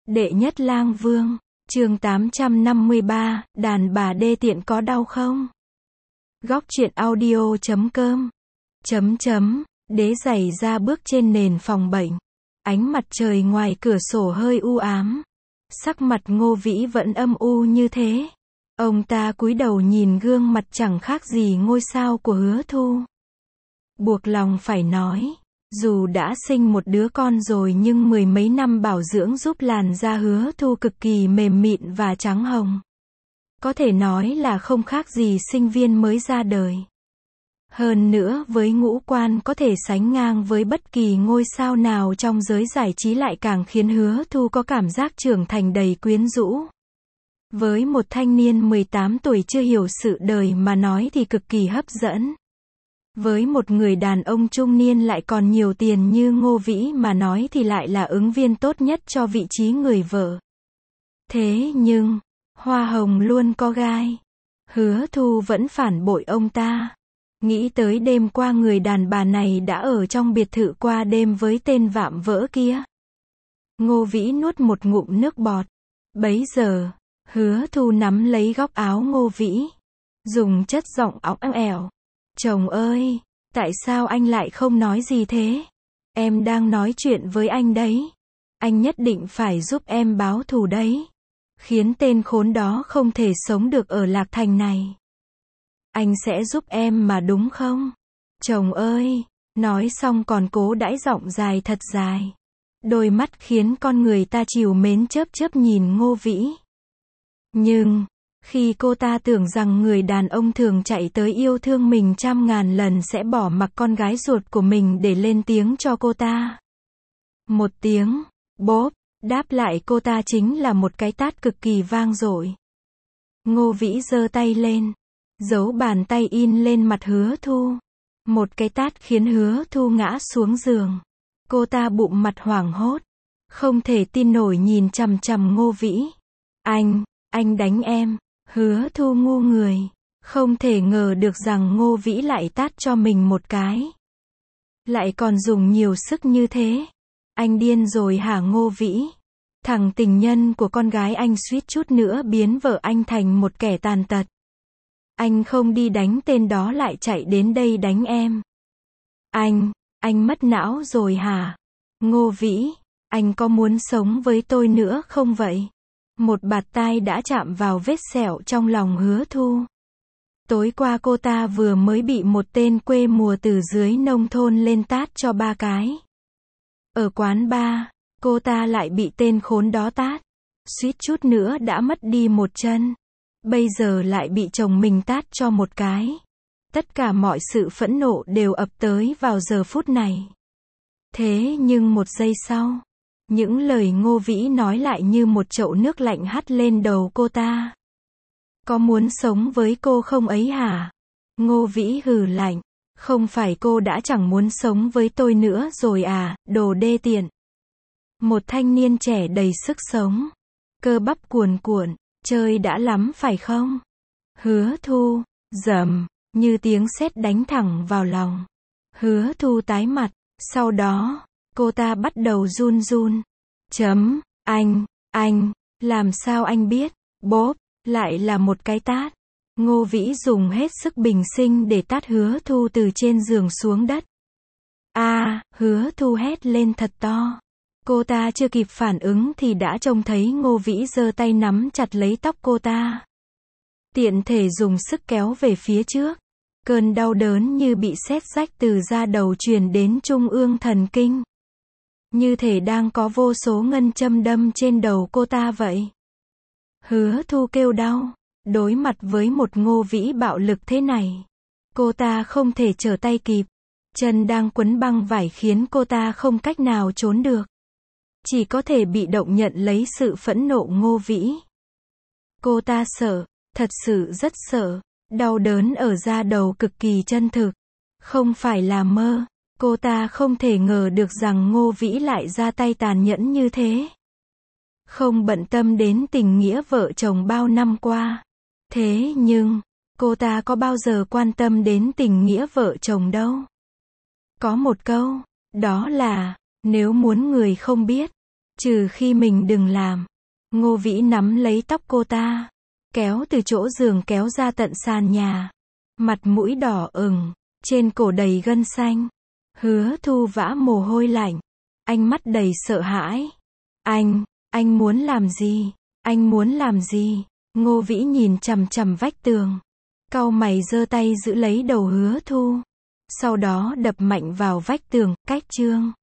Đệ nhất lang vương, chương 853, đàn bà đê tiện có đau không? Góc truyện audio.com. Đế giày ra bước trên nền phòng bệnh. Ánh mặt trời ngoài cửa sổ hơi u ám. Sắc mặt Ngô Vĩ vẫn âm u như thế. Ông ta cúi đầu nhìn gương mặt chẳng khác gì ngôi sao của Hứa Thu. Buộc lòng phải nói, dù đã sinh một đứa con rồi nhưng mười mấy năm bảo dưỡng giúp làn da Hứa Thu cực kỳ mềm mịn và trắng hồng. Có thể nói là không khác gì sinh viên mới ra đời. Hơn nữa với ngũ quan có thể sánh ngang với bất kỳ ngôi sao nào trong giới giải trí lại càng khiến Hứa Thu có cảm giác trưởng thành đầy quyến rũ. Với một thanh niên 18 tuổi chưa hiểu sự đời mà nói thì cực kỳ hấp dẫn. Với một người đàn ông trung niên lại còn nhiều tiền như Ngô Vĩ mà nói thì lại là ứng viên tốt nhất cho vị trí người vợ. Thế nhưng, hoa hồng luôn có gai. Hứa Thu vẫn phản bội ông ta. Nghĩ tới đêm qua người đàn bà này đã ở trong biệt thự qua đêm với tên vạm vỡ kia. Ngô Vĩ nuốt một ngụm nước bọt. Bấy giờ, Hứa Thu nắm lấy góc áo Ngô Vĩ, dùng chất giọng óng ẻo. Chồng ơi, tại sao anh lại không nói gì thế? Em đang nói chuyện với anh đấy. Anh nhất định phải giúp em báo thù đấy. Khiến tên khốn đó không thể sống được ở Lạc Thành này. Anh sẽ giúp em mà đúng không? Chồng ơi, nói xong còn cố đãi giọng dài thật dài. Đôi mắt khiến con người ta trìu mến chớp chớp nhìn Ngô Vĩ. Nhưng, khi cô ta tưởng rằng người đàn ông thường chạy tới yêu thương mình trăm ngàn lần sẽ bỏ mặc con gái ruột của mình để lên tiếng cho cô ta. Một tiếng, bốp, đáp lại cô ta chính là một cái tát cực kỳ vang dội. Ngô Vĩ giơ tay lên, giấu bàn tay in lên mặt Hứa Thu. Một cái tát khiến Hứa Thu ngã xuống giường. Cô ta bụng mặt hoảng hốt, không thể tin nổi nhìn chằm chằm Ngô Vĩ. Anh đánh em. Hứa Thu ngu người, không thể ngờ được rằng Ngô Vĩ lại tát cho mình một cái. Lại còn dùng nhiều sức như thế. Anh điên rồi hả Ngô Vĩ? Thằng tình nhân của con gái anh suýt chút nữa biến vợ anh thành một kẻ tàn tật. Anh không đi đánh tên đó lại chạy đến đây đánh em. Anh mất não rồi hả? Ngô Vĩ, anh có muốn sống với tôi nữa không vậy? Một bạt tai đã chạm vào vết sẹo trong lòng Hứa Thu. Tối qua cô ta vừa mới bị một tên quê mùa từ dưới nông thôn lên tát cho 3 cái. Ở quán bar, cô ta lại bị tên khốn đó tát. Suýt chút nữa đã mất đi một chân. Bây giờ lại bị chồng mình tát cho một cái. Tất cả mọi sự phẫn nộ đều ập tới vào giờ phút này. Thế nhưng một giây sau, những lời Ngô Vĩ nói lại như một chậu nước lạnh hắt lên đầu cô ta. Có muốn sống với cô không ấy hả? Ngô Vĩ hừ lạnh. Không phải cô đã chẳng muốn sống với tôi nữa rồi à, đồ đê tiện. Một thanh niên trẻ đầy sức sống. Cơ bắp cuồn cuộn, chơi đã lắm phải không? Hứa Thu, rầm, như tiếng sét đánh thẳng vào lòng. Hứa Thu tái mặt, sau đó, cô ta bắt đầu run run. Anh, làm sao anh biết? Bốp, lại là một cái tát. Ngô Vĩ dùng hết sức bình sinh để tát Hứa Thu từ trên giường xuống đất. Hứa Thu hét lên thật to. Cô ta chưa kịp phản ứng thì đã trông thấy Ngô Vĩ giơ tay nắm chặt lấy tóc cô ta. Tiện thể dùng sức kéo về phía trước. Cơn đau đớn như bị sét rách từ da đầu truyền đến trung ương thần kinh. Như thể đang có vô số ngân châm đâm trên đầu cô ta vậy. Hứa Thu kêu đau. Đối mặt với một Ngô Vĩ bạo lực thế này, cô ta không thể trở tay kịp. Chân đang quấn băng vải khiến cô ta không cách nào trốn được. Chỉ có thể bị động nhận lấy sự phẫn nộ Ngô Vĩ. Cô ta sợ, thật sự rất sợ. Đau đớn ở da đầu cực kỳ chân thực. Không phải là mơ. Cô ta không thể ngờ được rằng Ngô Vĩ lại ra tay tàn nhẫn như thế. Không bận tâm đến tình nghĩa vợ chồng bao năm qua. Thế nhưng, cô ta có bao giờ quan tâm đến tình nghĩa vợ chồng đâu. Có một câu, đó là, nếu muốn người không biết, Trừ khi mình đừng làm. Ngô Vĩ nắm lấy tóc cô ta, kéo từ chỗ giường kéo ra tận sàn nhà. Mặt mũi đỏ ửng, trên cổ đầy gân xanh. Hứa Thu vã mồ hôi lạnh, ánh mắt đầy sợ hãi. Anh muốn làm gì? Anh muốn làm gì? Ngô Vĩ nhìn chằm chằm vách tường, cau mày giơ tay giữ lấy đầu Hứa Thu, sau đó đập mạnh vào vách tường, cách chương.